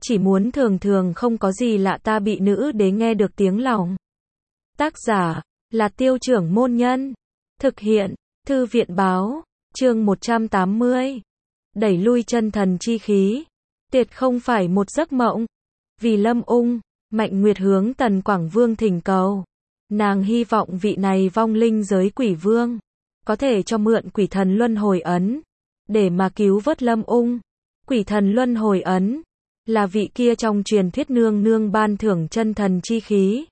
chỉ muốn thường thường không có gì lạ ta bị nữ đế nghe được tiếng lòng. Tác giả là Tiêu Trưởng Môn Nhân. Thực hiện Thư viện Báo. Chương 180. Đẩy lui chân thần chi khí. Tiệt không phải một giấc mộng. Vì Lâm Ung, Mạnh Nguyệt hướng Tần Quảng Vương thỉnh cầu. Nàng hy vọng vị này vong linh giới quỷ vương có thể cho mượn quỷ thần luân hồi ấn để mà cứu vớt Lâm Ung. Quỷ thần luân hồi ấn là vị kia trong truyền thuyết nương nương ban thưởng chân thần chi khí.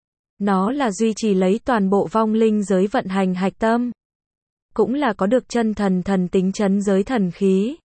Nó là duy trì lấy toàn bộ vong linh giới vận hành hạch tâm. Cũng là có được chân thần thần tính trấn giới thần khí.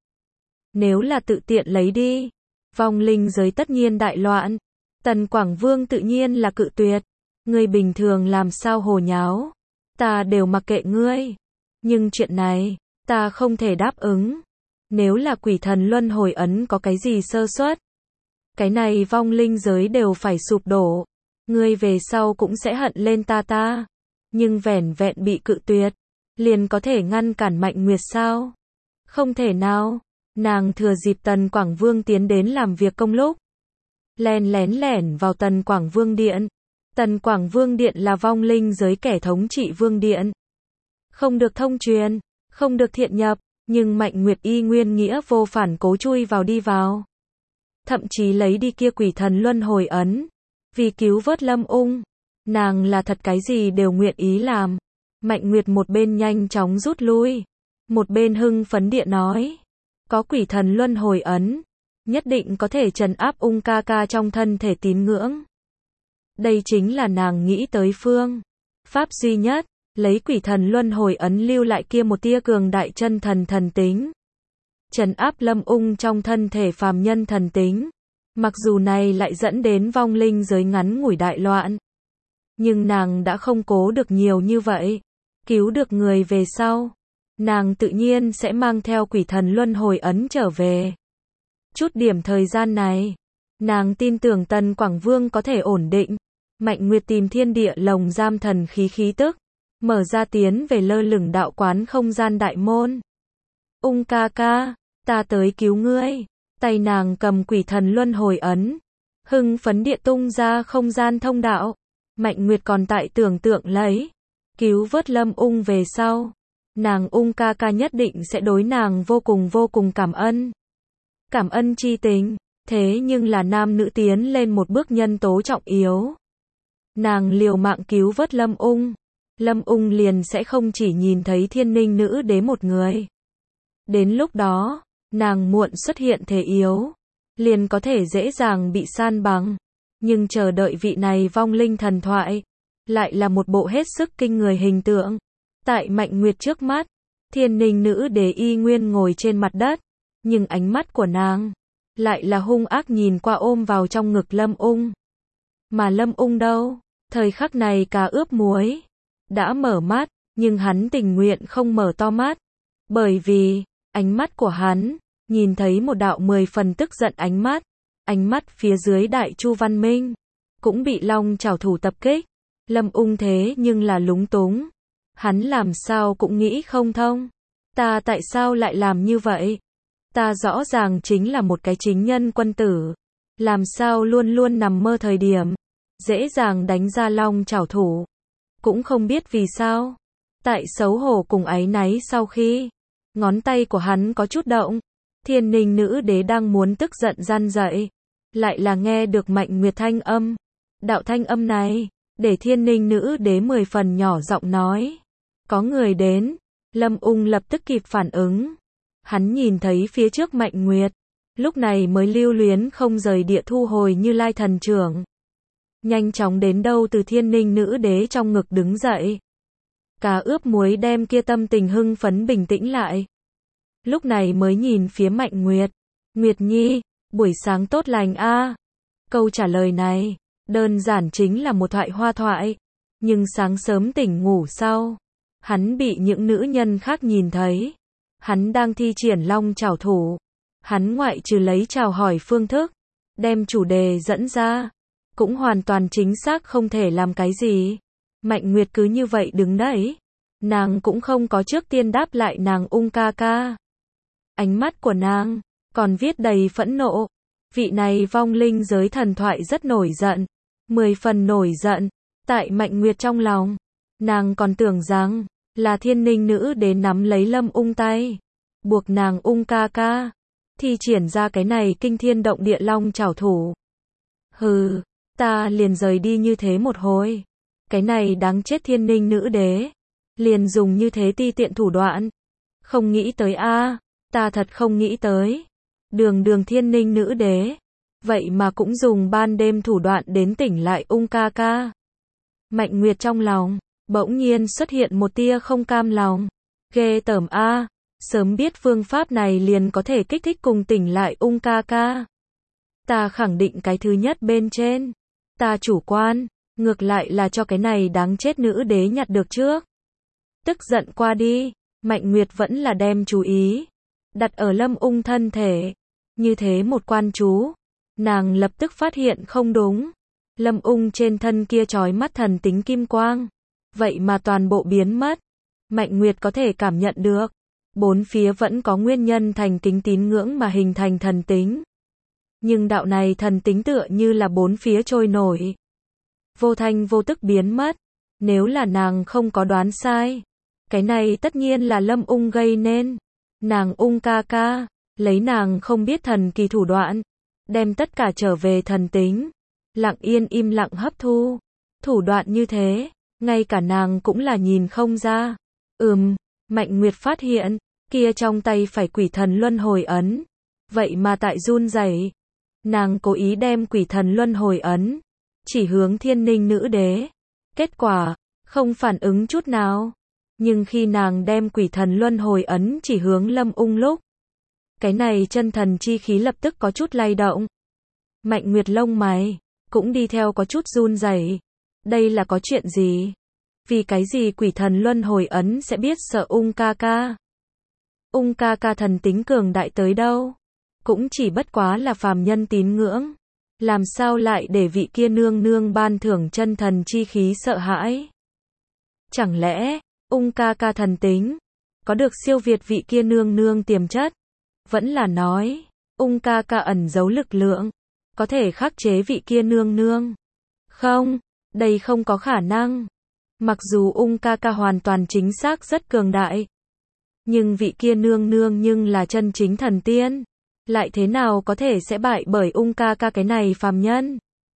Nếu là tự tiện lấy đi, vong linh giới tất nhiên đại loạn. Tần Quảng Vương tự nhiên là cự tuyệt. Ngươi bình thường làm sao hồ nháo, ta đều mặc kệ ngươi. Nhưng chuyện này, ta không thể đáp ứng. Nếu là quỷ thần luân hồi ấn có cái gì sơ suất, cái này vong linh giới đều phải sụp đổ. Ngươi về sau cũng sẽ hận lên ta. Nhưng vẻn vẹn bị cự tuyệt, liền có thể ngăn cản Mạnh Nguyệt sao? Không thể nào. Nàng thừa dịp Tần Quảng Vương tiến đến làm việc công lúc, len lén lẻn vào Tần Quảng Vương điện. Tần Quảng Vương điện là vong linh giới kẻ thống trị vương điện. Không được thông truyền, không được thiện nhập, nhưng Mạnh Nguyệt y nguyên nghĩa vô phản cố chui vào đi vào. Thậm chí lấy đi kia quỷ thần luân hồi ấn, vì cứu vớt Lâm Ung. Nàng là thật cái gì đều nguyện ý làm. Mạnh Nguyệt một bên nhanh chóng rút lui, một bên hưng phấn địa nói. Có quỷ thần luân hồi ấn, nhất định có thể trấn áp Ung ca ca trong thân thể tín ngưỡng. Đây chính là nàng nghĩ tới phương pháp duy nhất, lấy quỷ thần luân hồi ấn lưu lại kia một tia cường đại chân thần thần tính. Trấn áp Lâm Ung trong thân thể phàm nhân thần tính. Mặc dù này lại dẫn đến vong linh giới ngắn ngủi đại loạn. Nhưng nàng đã không cố được nhiều như vậy. Cứu được người về sau, nàng tự nhiên sẽ mang theo quỷ thần luân hồi ấn trở về. Chút điểm thời gian này, nàng tin tưởng Tần Quảng Vương có thể ổn định. Mạnh Nguyệt tìm thiên địa lồng giam thần khí tức, mở ra tiến về lơ lửng đạo quán không gian đại môn. Ung ca ca, ta tới cứu ngươi. Tay nàng cầm quỷ thần luân hồi ấn, hưng phấn địa tung ra không gian thông đạo. Mạnh Nguyệt còn tại tưởng tượng lấy, cứu vớt Lâm Ung về sau, nàng Ung ca ca nhất định sẽ đối nàng vô cùng cảm ơn. Cảm ơn chi tình, thế nhưng là nam nữ tiến lên một bước nhân tố trọng yếu. Nàng liều mạng cứu vớt Lâm Ung, Lâm Ung liền sẽ không chỉ nhìn thấy thiên ninh nữ đế một người. Đến lúc đó, nàng muộn xuất hiện thể yếu, liền có thể dễ dàng bị san bằng. Nhưng chờ đợi vị này vong linh thần thoại, lại là một bộ hết sức kinh người hình tượng. Tại Mạnh Nguyệt trước mắt, thiên ninh nữ đế y nguyên ngồi trên mặt đất, nhưng ánh mắt của nàng lại là hung ác nhìn qua ôm vào trong ngực Lâm Ung. Mà Lâm Ung đâu? Thời khắc này cá ướp muối đã mở mắt, nhưng hắn tình nguyện không mở to mắt, bởi vì ánh mắt của hắn nhìn thấy một đạo 10 phần tức giận ánh mắt phía dưới Đại Chu Văn Minh cũng bị long trảo thủ tập kích. Lâm Ung thế nhưng là lúng túng, hắn làm sao cũng nghĩ không thông. Ta tại sao lại làm như vậy? Ta rõ ràng chính là một cái chính nhân quân tử, làm sao luôn luôn nằm mơ thời điểm dễ dàng đánh ra long trảo thủ. Cũng không biết vì sao, tại xấu hổ cùng áy náy sau khi ngón tay của hắn có chút động, thiên ninh nữ đế đang muốn tức giận răn dậy, lại là nghe được Mạnh Nguyệt thanh âm. Đạo thanh âm này để thiên ninh nữ đế 10 phần nhỏ giọng nói, có người đến. Lâm Ung lập tức kịp phản ứng, hắn nhìn thấy phía trước Mạnh Nguyệt, lúc này mới lưu luyến không rời địa thu hồi Như Lai thần trưởng, nhanh chóng đến đâu từ thiên ninh nữ đế trong ngực đứng dậy. Cá ướp muối đem kia tâm tình hưng phấn bình tĩnh lại, lúc này mới nhìn phía Mạnh Nguyệt. Nguyệt Nhi, buổi sáng tốt lành a. Câu trả lời này đơn giản chính là một thoại hoa thoại, nhưng sáng sớm tỉnh ngủ sau, hắn bị những nữ nhân khác nhìn thấy, hắn đang thi triển long trảo thủ. Hắn ngoại trừ lấy chào hỏi phương thức, đem chủ đề dẫn ra, cũng hoàn toàn chính xác không thể làm cái gì. Mạnh Nguyệt cứ như vậy đứng đấy, nàng cũng không có trước tiên đáp lại nàng Ung ca ca. Ánh mắt của nàng còn viết đầy phẫn nộ. Vị này vong linh giới thần thoại rất nổi giận, 10 phần nổi giận. Tại Mạnh Nguyệt trong lòng, nàng còn tưởng rằng là Thiên Ninh nữ đến nắm lấy Lâm Ung tay, buộc nàng Ung ca ca thi triển ra cái này kinh thiên động địa long trảo thủ. Hừ, ta liền rời đi như thế một hồi. Cái này đáng chết Thiên Ninh nữ đế, liền dùng như thế ti tiện thủ đoạn. Không nghĩ tới a, ta thật không nghĩ tới. Đường Thiên Ninh nữ đế, vậy mà cũng dùng ban đêm thủ đoạn đến tỉnh lại Ung ca ca. Mạnh Nguyệt trong lòng bỗng nhiên xuất hiện một tia không cam lòng. Ghê tởm a, sớm biết phương pháp này liền có thể kích thích cùng tỉnh lại Ung ca ca. Ta khẳng định cái thứ nhất bên trên. Ta chủ quan, ngược lại là cho cái này đáng chết nữ đế nhặt được trước. Tức giận qua đi, Mạnh Nguyệt vẫn là đem chú ý đặt ở Lâm Ung thân thể. Như thế một quan chú, nàng lập tức phát hiện không đúng. Lâm Ung trên thân kia chói mắt thần tính kim quang, vậy mà toàn bộ biến mất. Mạnh Nguyệt có thể cảm nhận được, bốn phía vẫn có nguyên nhân thành kính tín ngưỡng mà hình thành thần tính. Nhưng đạo này thần tính tựa như là bốn phía trôi nổi, vô thanh vô tức biến mất. Nếu là nàng không có đoán sai, cái này tất nhiên là Lâm Ung gây nên. Nàng Ung ca ca, lấy nàng không biết thần kỳ thủ đoạn, đem tất cả trở về thần tính, lặng yên im lặng hấp thu. Thủ đoạn như thế, ngay cả nàng cũng là nhìn không ra. Mạnh Nguyệt phát hiện, kia trong tay phải quỷ thần luân hồi ấn, vậy mà tại run rẩy. Nàng cố ý đem quỷ thần luân hồi ấn chỉ hướng Thiên Ninh nữ đế. Kết quả, không phản ứng chút nào. Nhưng khi nàng đem quỷ thần luân hồi ấn chỉ hướng Lâm Ung lúc, cái này chân thần chi khí lập tức có chút lay động. Mạnh Nguyệt lông mày cũng đi theo có chút run rẩy. Đây là có chuyện gì? Vì cái gì quỷ thần luân hồi ấn sẽ biết sợ Ung ca ca? Ung ca ca thần tính cường đại tới đâu? Cũng chỉ bất quá là phàm nhân tín ngưỡng. Làm sao lại để vị kia nương nương ban thưởng chân thần chi khí sợ hãi? Chẳng lẽ, Ung ca ca thần tính có được siêu việt vị kia nương nương tiềm chất? Vẫn là nói, Ung ca ca ẩn giấu lực lượng, có thể khắc chế vị kia nương nương? Không, đây không có khả năng. Mặc dù Ung ca ca hoàn toàn chính xác rất cường đại, nhưng vị kia nương nương nhưng là chân chính thần tiên, lại thế nào có thể sẽ bại bởi Ung ca ca cái này phàm nhân?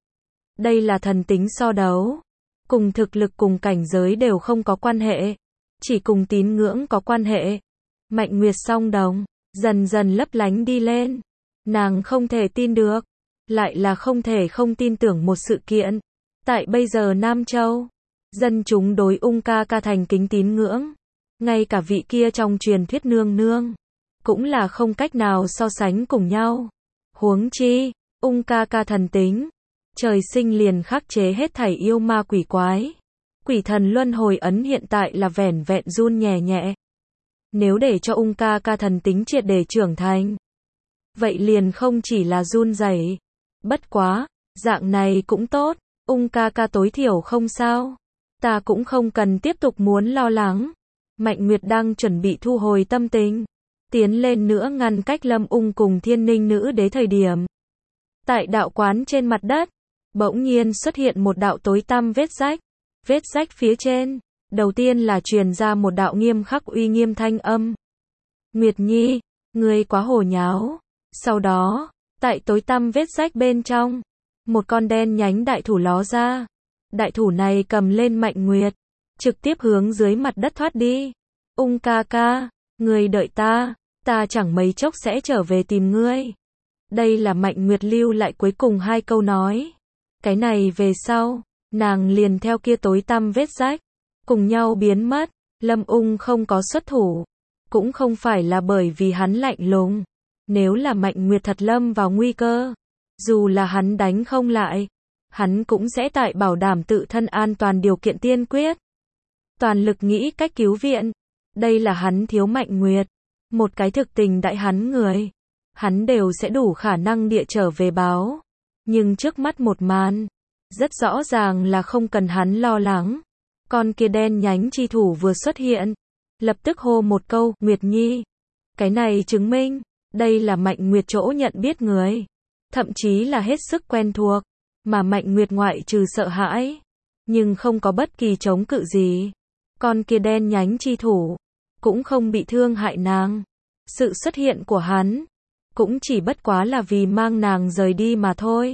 Đây là thần tính so đấu, cùng thực lực cùng cảnh giới đều không có quan hệ, chỉ cùng tín ngưỡng có quan hệ. Mạnh Nguyệt song đồng dần dần lấp lánh đi lên. Nàng không thể tin được, lại là không thể không tin tưởng một sự kiện. Tại bây giờ Nam Châu, dân chúng đối Ung ca ca thành kính tín ngưỡng, ngay cả vị kia trong truyền thuyết nương nương cũng là không cách nào so sánh cùng nhau. Huống chi, Ung ca ca thần tính trời sinh liền khắc chế hết thảy yêu ma quỷ quái. Quỷ thần luân hồi ấn hiện tại là vẻn vẹn run nhẹ nhẹ. Nếu để cho Ung ca ca thần tính triệt để trưởng thành, vậy liền không chỉ là run rẩy. Bất quá, dạng này cũng tốt, Ung ca ca tối thiểu không sao. Ta cũng không cần tiếp tục muốn lo lắng. Mạnh Nguyệt đang chuẩn bị thu hồi tâm tình, tiến lên nữa ngăn cách Lâm Ung cùng Thiên Ninh nữ đế thời điểm. Tại đạo quán trên mặt đất, bỗng nhiên xuất hiện một đạo tối tăm vết rách. Vết rách phía trên, đầu tiên là truyền ra một đạo nghiêm khắc uy nghiêm thanh âm. Nguyệt Nhi, ngươi quá hồ nháo. Sau đó, tại tối tăm vết rách bên trong, một con đen nhánh đại thủ ló ra. Đại thủ này cầm lên Mạnh Nguyệt, trực tiếp hướng dưới mặt đất thoát đi. Ung ca ca, ngươi đợi ta chẳng mấy chốc sẽ trở về tìm ngươi. Đây là Mạnh Nguyệt lưu lại cuối cùng hai câu nói. Cái này về sau, nàng liền theo kia tối tăm vết rách, cùng nhau biến mất. Lâm Ung không có xuất thủ, cũng không phải là bởi vì hắn lạnh lùng. Nếu là Mạnh Nguyệt thật lâm vào nguy cơ, dù là hắn đánh không lại, hắn cũng sẽ tại bảo đảm tự thân an toàn điều kiện tiên quyết, toàn lực nghĩ cách cứu viện. Đây là hắn thiếu Mạnh Nguyệt, một cái thực tình đại hắn người, hắn đều sẽ đủ khả năng địa trở về báo. Nhưng trước mắt một màn, rất rõ ràng là không cần hắn lo lắng. Con kia đen nhánh chi thủ vừa xuất hiện, lập tức hô một câu, Nguyệt Nhi. Cái này chứng minh, đây là Mạnh Nguyệt chỗ nhận biết người. thậm chí là hết sức quen thuộc, mà Mạnh Nguyệt ngoại trừ sợ hãi, nhưng không có bất kỳ chống cự gì. Con kia đen nhánh chi thủ, cũng không bị thương hại nàng. Sự xuất hiện của hắn, cũng chỉ bất quá là vì mang nàng rời đi mà thôi.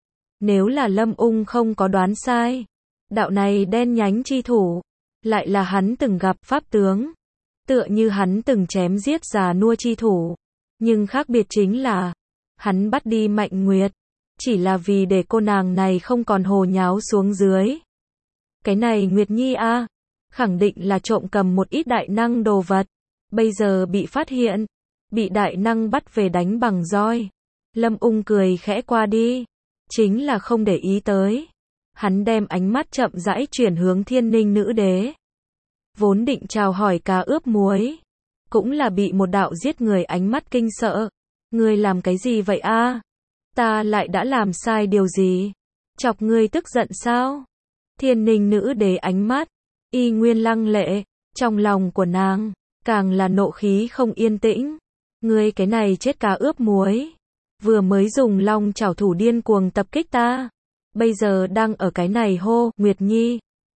Nếu là Lâm Ung không có đoán sai, đạo này đen nhánh chi thủ, lại là hắn từng gặp pháp tướng. Tựa như hắn từng chém giết già nua chi thủ. Nhưng khác biệt chính là, hắn bắt đi Mạnh Nguyệt, chỉ là vì để cô nàng này không còn hồ nháo xuống dưới. Cái này Nguyệt Nhi a, khẳng định là trộm cầm một ít đại năng đồ vật. Bây giờ bị phát hiện, bị đại năng bắt về đánh bằng roi. Lâm Ung cười khẽ qua đi, chính là không để ý tới. Hắn đem ánh mắt chậm rãi chuyển hướng Thiên Ninh nữ đế. Vốn định chào hỏi cá ướp muối, cũng là bị một đạo giết người ánh mắt kinh sợ. Ngươi làm cái gì vậy a? Ta lại đã làm sai điều gì? Chọc ngươi tức giận sao? Thiên Ninh nữ đế ánh mắt y nguyên lăng lệ, trong lòng của nàng càng là nộ khí không yên tĩnh. Ngươi cái này chết cá ướp muối, vừa mới dùng long chảo thủ điên cuồng tập kích ta, bây giờ đang ở cái này hô Nguyệt Nhi.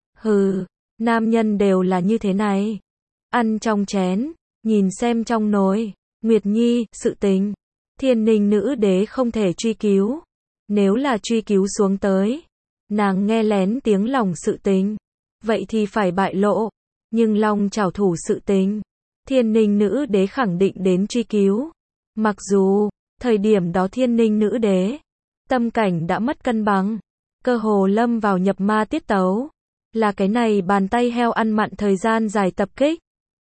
Hừ, nam nhân đều là như thế này, ăn trong chén, nhìn xem trong nồi. Nguyệt Nhi, sự tình Thiên Ninh nữ đế không thể truy cứu. Nếu là truy cứu xuống tới, nàng nghe lén tiếng lòng sự tình, vậy thì phải bại lộ. Nhưng long chảo thủ sự tình, Thiên Ninh nữ đế khẳng định đến truy cứu. Mặc dù, thời điểm đó Thiên Ninh nữ đế, tâm cảnh đã mất cân bằng, cơ hồ lâm vào nhập ma tiết tấu. Là cái này bàn tay heo ăn mặn thời gian dài tập kích,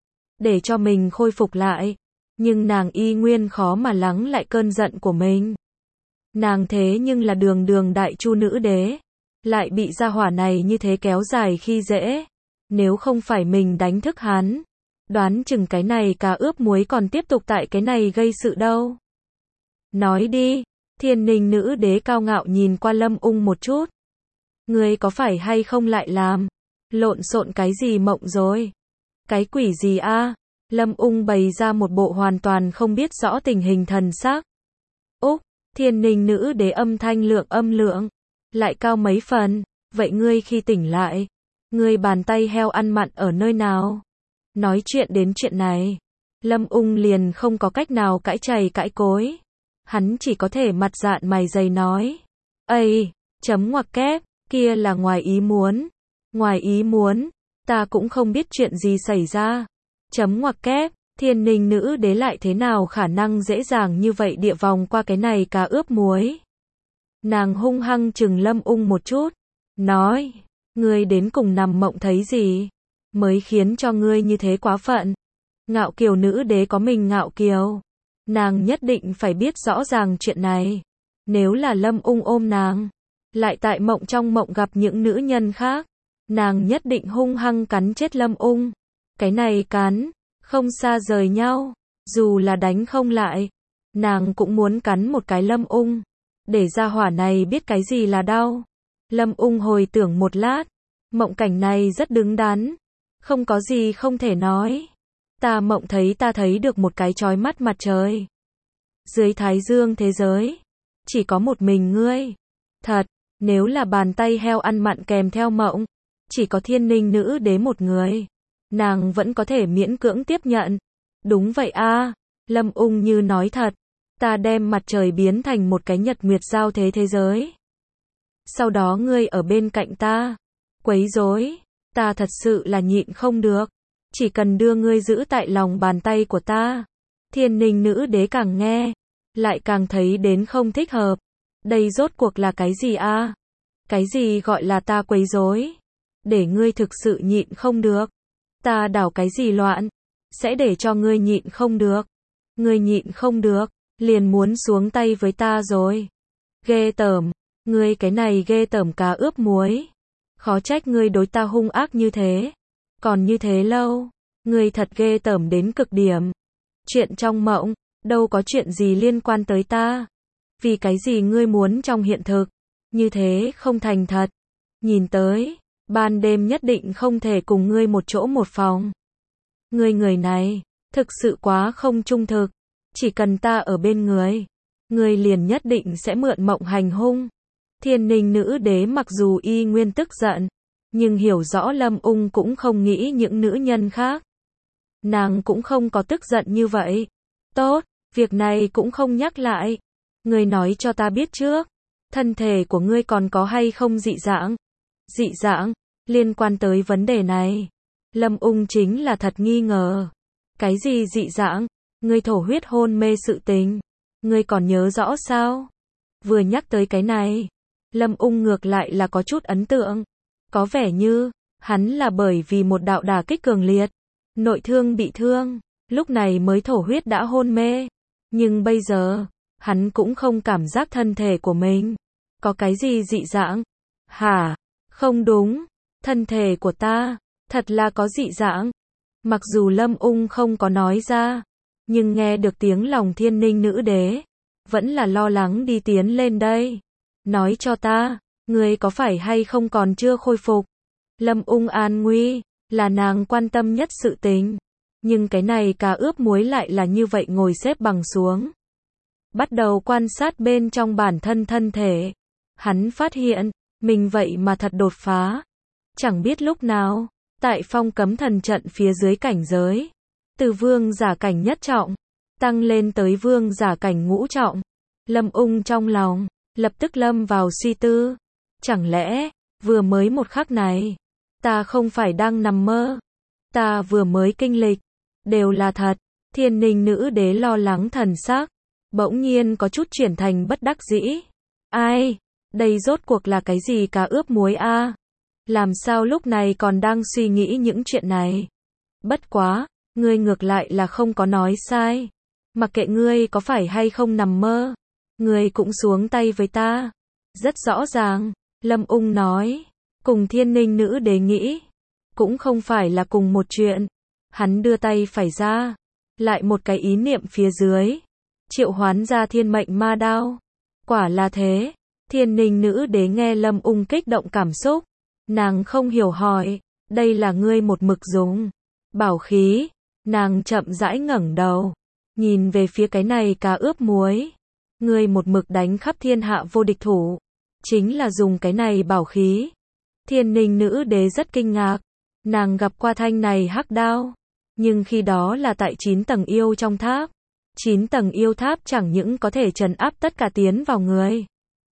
để cho mình khôi phục lại. Nhưng nàng y nguyên khó mà lắng lại cơn giận của mình. Nàng thế nhưng là đường đường đại chu nữ đế, lại bị gia hỏa này như thế kéo dài khi dễ. Nếu không phải mình đánh thức hắn, đoán chừng cái này cá ướp muối còn tiếp tục tại cái này gây sự đâu. Nói đi, Thiên Ninh nữ đế cao ngạo nhìn qua Lâm Ung một chút. Ngươi có phải hay không lại làm lộn xộn cái gì mộng rồi? Cái quỷ gì a? Lâm Ung bày ra một bộ hoàn toàn không biết rõ tình hình thần sắc. Úc, Thiên Ninh nữ đế âm thanh âm lượng lại cao mấy phần. Vậy ngươi khi tỉnh lại, ngươi bàn tay heo ăn mặn ở nơi nào? Nói chuyện đến chuyện này, Lâm Ung liền không có cách nào cãi chày cãi cối. Hắn chỉ có thể mặt dạn mày dày nói. Ây, chấm ngoặc kép, kia là ngoài ý muốn. Ngoài ý muốn, ta cũng không biết chuyện gì xảy ra. Chấm ngoặc kép, Thiên Ninh nữ đế lại thế nào khả năng dễ dàng như vậy địa vòng qua cái này cá ướp muối. Nàng hung hăng chừng Lâm Ung một chút, nói, ngươi đến cùng nằm mộng thấy gì, mới khiến cho ngươi như thế quá phận. Ngạo kiều nữ đế có mình ngạo kiều, nàng nhất định phải biết rõ ràng chuyện này. Nếu là Lâm Ung ôm nàng, lại tại mộng trong mộng gặp những nữ nhân khác, nàng nhất định hung hăng cắn chết Lâm Ung. Cái này cắn, không xa rời nhau, dù là đánh không lại, nàng cũng muốn cắn một cái Lâm Ung, để gia hỏa này biết cái gì là đau. Lâm Ung hồi tưởng một lát, mộng cảnh này rất đứng đắn, không có gì không thể nói. Ta mộng thấy ta thấy được một cái chói mắt mặt trời. Dưới thái dương thế giới, chỉ có một mình ngươi. Thật, nếu là bàn tay heo ăn mặn kèm theo mộng, chỉ có Thiên Ninh nữ đế một người, nàng vẫn có thể miễn cưỡng tiếp nhận. Đúng vậy a, Lâm Ung như nói thật, ta đem mặt trời biến thành một cái nhật nguyệt giao thế thế giới. Sau đó ngươi ở bên cạnh ta, quấy rối, ta thật sự là nhịn không được, chỉ cần đưa ngươi giữ tại lòng bàn tay của ta. Thiên Ninh nữ đế càng nghe, lại càng thấy đến không thích hợp. Đây rốt cuộc là cái gì a? Cái gì gọi là ta quấy rối? Để ngươi thực sự nhịn không được. Ta đảo cái gì loạn, sẽ để cho ngươi nhịn không được. Ngươi nhịn không được, liền muốn xuống tay với ta rồi. Ghê tởm, ngươi cái này ghê tởm cá ướp muối. Khó trách ngươi đối ta hung ác như thế. Còn như thế lâu, ngươi thật ghê tởm đến cực điểm. Chuyện trong mộng, đâu có chuyện gì liên quan tới ta. Vì cái gì ngươi muốn trong hiện thực, như thế không thành thật. Nhìn tới, ban đêm nhất định không thể cùng ngươi một chỗ một phòng. Ngươi người này, thực sự quá không trung thực. Chỉ cần ta ở bên người, ngươi liền nhất định sẽ mượn mộng hành hung. Thiên Ninh nữ đế mặc dù y nguyên tức giận, nhưng hiểu rõ Lâm Ung cũng không nghĩ những nữ nhân khác. Nàng cũng không có tức giận như vậy. Tốt, việc này cũng không nhắc lại. Ngươi nói cho ta biết trước, thân thể của ngươi còn có hay không dị dạng? Dị dạng? Liên quan tới vấn đề này, Lâm Ung chính là thật nghi ngờ. Cái gì dị dạng? Ngươi thổ huyết hôn mê sự tình, ngươi còn nhớ rõ sao? Vừa nhắc tới cái này, Lâm Ung ngược lại là có chút ấn tượng. Có vẻ như, hắn là bởi vì một đạo đả kích cường liệt, nội thương bị thương, lúc này mới thổ huyết đã hôn mê. Nhưng bây giờ, hắn cũng không cảm giác thân thể của mình có cái gì dị dạng. Hả? Không đúng, thân thể của ta thật là có dị dạng. Mặc dù Lâm Ung không có nói ra, nhưng nghe được tiếng lòng Thiên Ninh nữ đế, vẫn là lo lắng đi tiến lên đây. Nói cho ta, ngươi có phải hay không còn chưa khôi phục? Lâm Ung an nguy là nàng quan tâm nhất sự tình, nhưng cái này cá ướp muối lại là như vậy ngồi xếp bằng xuống, bắt đầu quan sát bên trong bản thân thân thể. Hắn phát hiện, mình vậy mà thật đột phá. Chẳng biết lúc nào, tại phong cấm thần trận phía dưới cảnh giới, từ vương giả cảnh nhất trọng, tăng lên tới vương giả cảnh ngũ trọng. Lâm Ung trong lòng, lập tức lâm vào suy tư. Chẳng lẽ, vừa mới một khắc này, ta không phải đang nằm mơ? Ta vừa mới kinh lịch, đều là thật. Thiên Ninh nữ đế lo lắng thần sắc, bỗng nhiên có chút chuyển thành bất đắc dĩ. Ai? Đây rốt cuộc là cái gì cá ướp muối a? Làm sao lúc này còn đang suy nghĩ những chuyện này? Bất quá, ngươi ngược lại là không có nói sai. Mặc kệ ngươi có phải hay không nằm mơ, ngươi cũng xuống tay với ta. Rất rõ ràng, Lâm Ung nói, cùng Thiên Ninh nữ đế nghĩ, cũng không phải là cùng một chuyện. Hắn đưa tay phải ra, lại một cái ý niệm phía dưới, triệu hoán ra thiên mệnh ma đao. Quả là thế. Thiên Ninh nữ đế nghe Lâm Ung kích động cảm xúc, nàng không hiểu hỏi, đây là ngươi một mực dùng bảo khí? Nàng chậm rãi ngẩng đầu, nhìn về phía cái này cá ướp muối. Ngươi một mực đánh khắp thiên hạ vô địch thủ, chính là dùng cái này bảo khí? Thiên Ninh nữ đế rất kinh ngạc, nàng gặp qua thanh này hắc đao, nhưng khi đó là tại 9 tầng yêu trong tháp. 9 tầng yêu tháp chẳng những có thể trấn áp tất cả tiến vào người,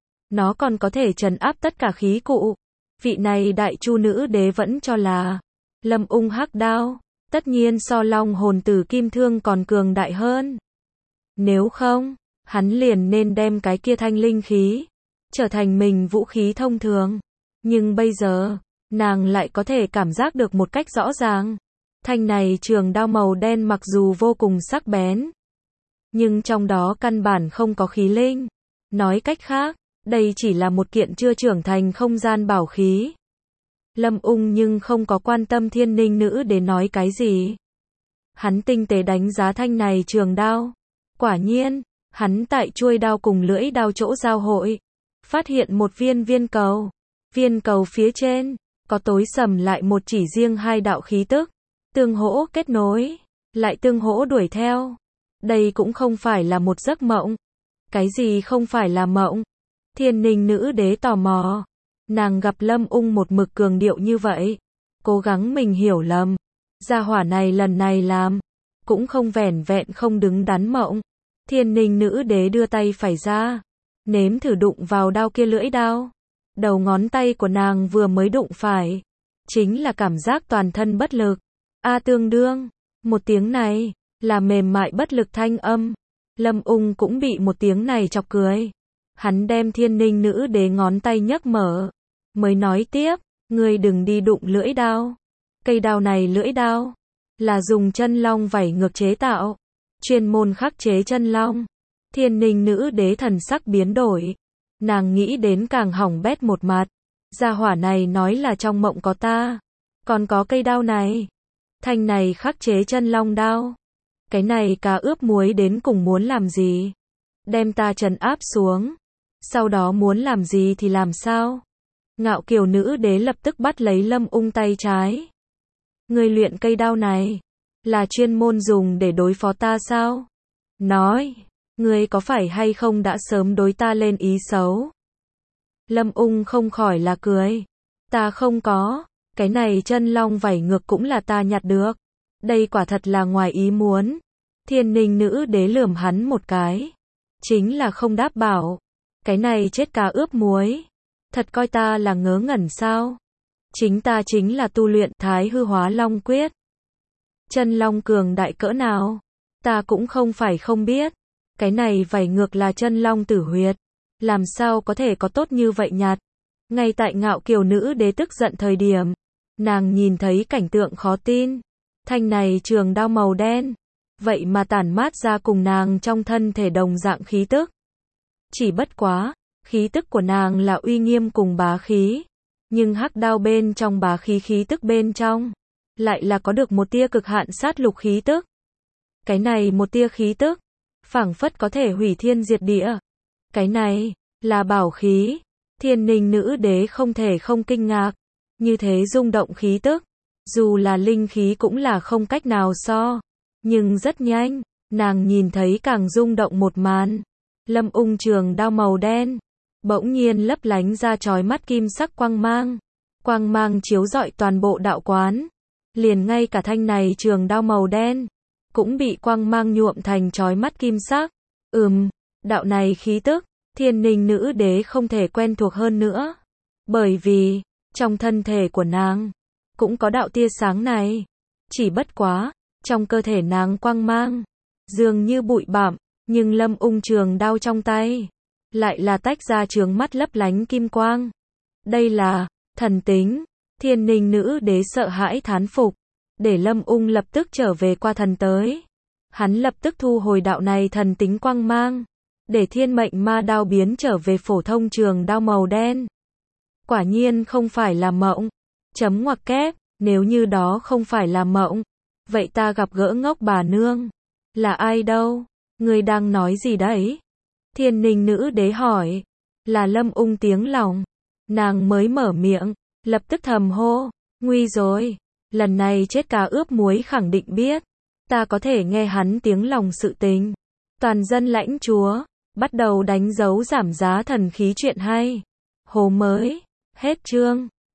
nó còn có thể trấn áp tất cả khí cụ. Vị này đại chu nữ đế vẫn cho là Lâm Ung hắc đao tất nhiên so long hồn tử kim thương còn cường đại hơn. Nếu không, hắn liền nên đem cái kia thanh linh khí trở thành mình vũ khí thông thường. Nhưng bây giờ, nàng lại có thể cảm giác được một cách rõ ràng. Thanh này trường đao màu đen mặc dù vô cùng sắc bén, nhưng trong đó căn bản không có khí linh. Nói cách khác, đây chỉ là một kiện chưa trưởng thành không gian bảo khí. Lâm Ung nhưng không có quan tâm Thiên Ninh nữ để nói cái gì. Hắn tinh tế đánh giá thanh này trường đao. Quả nhiên, hắn tại chuôi đao cùng lưỡi đao chỗ giao hội, phát hiện một viên cầu. Viên cầu phía trên, có tối sầm lại một chỉ riêng hai đạo khí tức, tương hỗ kết nối, lại tương hỗ đuổi theo. Đây cũng không phải là một giấc mộng. Cái gì không phải là mộng? Thiên Ninh nữ đế tò mò. Nàng gặp Lâm Ung một mực cường điệu như vậy, cố gắng mình hiểu lầm. Gia hỏa này lần này làm, cũng không vẻn vẹn không đứng đắn mộng. Thiên Ninh nữ đế đưa tay phải ra, nếm thử đụng vào đao kia lưỡi đao. Đầu ngón tay của nàng vừa mới đụng phải, chính là cảm giác toàn thân bất lực. Tương đương, một tiếng này, là mềm mại bất lực thanh âm. Lâm Ung cũng bị một tiếng này chọc cười. Hắn đem Thiên Ninh nữ đế ngón tay nhấc mở, mới nói tiếp, ngươi đừng đi đụng lưỡi đao. Cây đao này lưỡi đao, là dùng chân long vảy ngược chế tạo, chuyên môn khắc chế chân long. Thiên Ninh nữ đế thần sắc biến đổi. Nàng nghĩ đến càng hỏng bét một mặt. Gia hỏa này nói là trong mộng có ta, còn có cây đao này. Thanh này khắc chế chân long đao. Cái này cá ướp muối đến cùng muốn làm gì? Đem ta trấn áp xuống. Sau đó muốn làm gì thì làm sao? Ngạo kiều nữ đế lập tức bắt lấy Lâm Ung tay trái. Ngươi luyện cây đao này, là chuyên môn dùng để đối phó ta sao? Nói, Ngươi có phải hay không đã sớm đối ta lên ý xấu? Lâm Ung không khỏi là cười. Ta không có, cái này chân long vảy ngược cũng là ta nhặt được. Đây quả thật là ngoài ý muốn. Thiên Ninh nữ đế lườm hắn một cái. Chính là không đáp bảo. Cái này chết cá ướp muối. Thật coi ta là ngớ ngẩn sao? Chính ta chính là tu luyện Thái Hư Hóa Long Quyết. Chân long cường đại cỡ nào? Ta cũng không phải không biết. Cái này vảy ngược là chân long tử huyệt. Làm sao có thể có tốt như vậy nhạt? Ngay tại Ngạo Kiều nữ đế tức giận thời điểm, nàng nhìn thấy cảnh tượng khó tin. Thanh này trường đao màu đen, vậy mà tản mát ra cùng nàng trong thân thể đồng dạng khí tức. Chỉ bất quá, khí tức của nàng là uy nghiêm cùng bá khí, nhưng hắc đao bên trong bá khí khí tức bên trong, lại là có được một tia cực hạn sát lục khí tức. Cái này một tia khí tức, phảng phất có thể hủy thiên diệt địa. Cái này, là bảo khí. Thiên Ninh nữ đế không thể không kinh ngạc. Như thế rung động khí tức, dù là linh khí cũng là không cách nào so. Nhưng rất nhanh, nàng nhìn thấy càng rung động một màn. Lâm Ung trường đao màu đen, bỗng nhiên lấp lánh ra chói mắt kim sắc quang mang. Quang mang chiếu rọi toàn bộ đạo quán. Liền ngay cả thanh này trường đao màu đen, cũng bị quang mang nhuộm thành chói mắt kim sắc. Đạo này khí tức, Thiên Ninh nữ đế không thể quen thuộc hơn nữa. Bởi vì, trong thân thể của nàng, cũng có đạo tia sáng này. Chỉ bất quá, trong cơ thể nàng quang mang, dường như bụi bặm, nhưng Lâm Ung trường đao trong tay, lại là tách ra chướng mắt lấp lánh kim quang. Đây là, thần tính. Thiên Ninh nữ đế sợ hãi thán phục, để Lâm Ung lập tức trở về qua thần tới. Hắn lập tức thu hồi đạo này thần tính quang mang, để thiên mệnh ma đao biến trở về phổ thông trường đao màu đen. Quả nhiên không phải là mộng. Chấm ngoặc kép, nếu như đó không phải là mộng, vậy ta gặp gỡ ngốc bà nương. Là ai đâu? Ngươi đang nói gì đấy? Thiên Ninh nữ đế hỏi. Là Lâm Ung tiếng lòng. Nàng mới mở miệng, lập tức thầm hô. Nguy rồi, lần này chết cá ướp muối khẳng định biết. Ta có thể nghe hắn tiếng lòng sự tình. Toàn dân lãnh chúa, bắt đầu đánh dấu giảm giá thần khí chuyện hay. Hồ mới, hết chương.